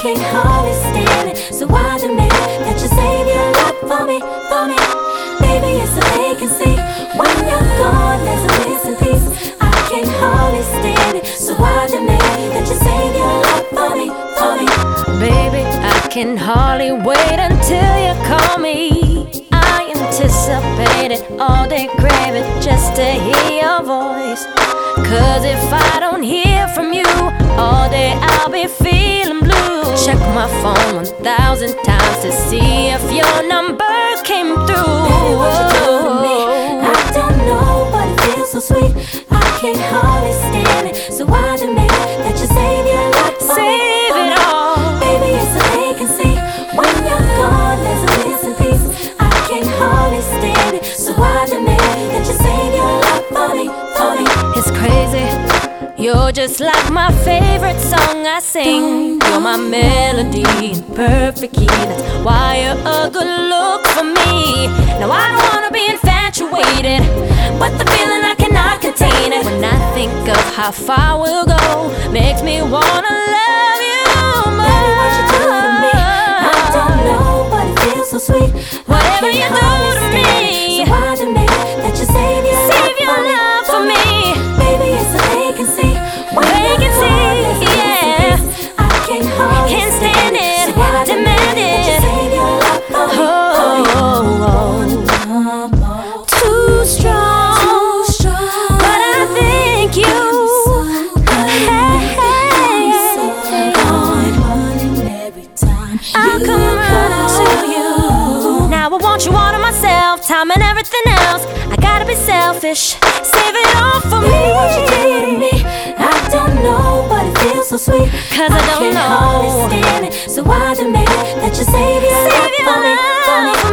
can't hardly stand it. So I demand that you save your life for me, for me. Baby, it's a vacancy. When you're gone, there's a missing piece. I can't hardly stand it. So I demand that you save your life for me, for me. Baby, I can hardly wait until you call me. I anticipated all day, craving just to hear your voice. Cause if I don't hear from you all day, I'll be feeling blue. Check my phone 1,000 times to see if your number came through. Baby, what you doing to me? I don't know, but it feels so sweet. I can't hardly stand it. So I demand that you save your life for me. Save it all. Baby, it's a vacancy. When you're gone, there's a missing piece. I can't hardly stand it. So I demand that you save your life for me, for me. It's crazy. You're just like my favorite song I sing. You're my melody in perfect key. That's why you're a good look for me. Now I don't wanna be infatuated, but the feeling I cannot contain it. When I think of how far we'll go, makes me wanna love you more. Baby, what you do to me? I don't know, but it feels so sweet. Whatever you do to me, so I demand that you save your love for me. Baby, it's a vacancy. Vacancy, yeah. I can't hardly Can't stand it, so I demand that you it. save your life for me, Too strong, but I think you. I'll come running to you. Now I want you all to myself, time and everything else. I gotta be selfish, save it all for me. Baby, what you do to me? I don't know, but it feels so sweet. Cause I don't can't know. hardly stand it. So I demand that you save your life for me, for me.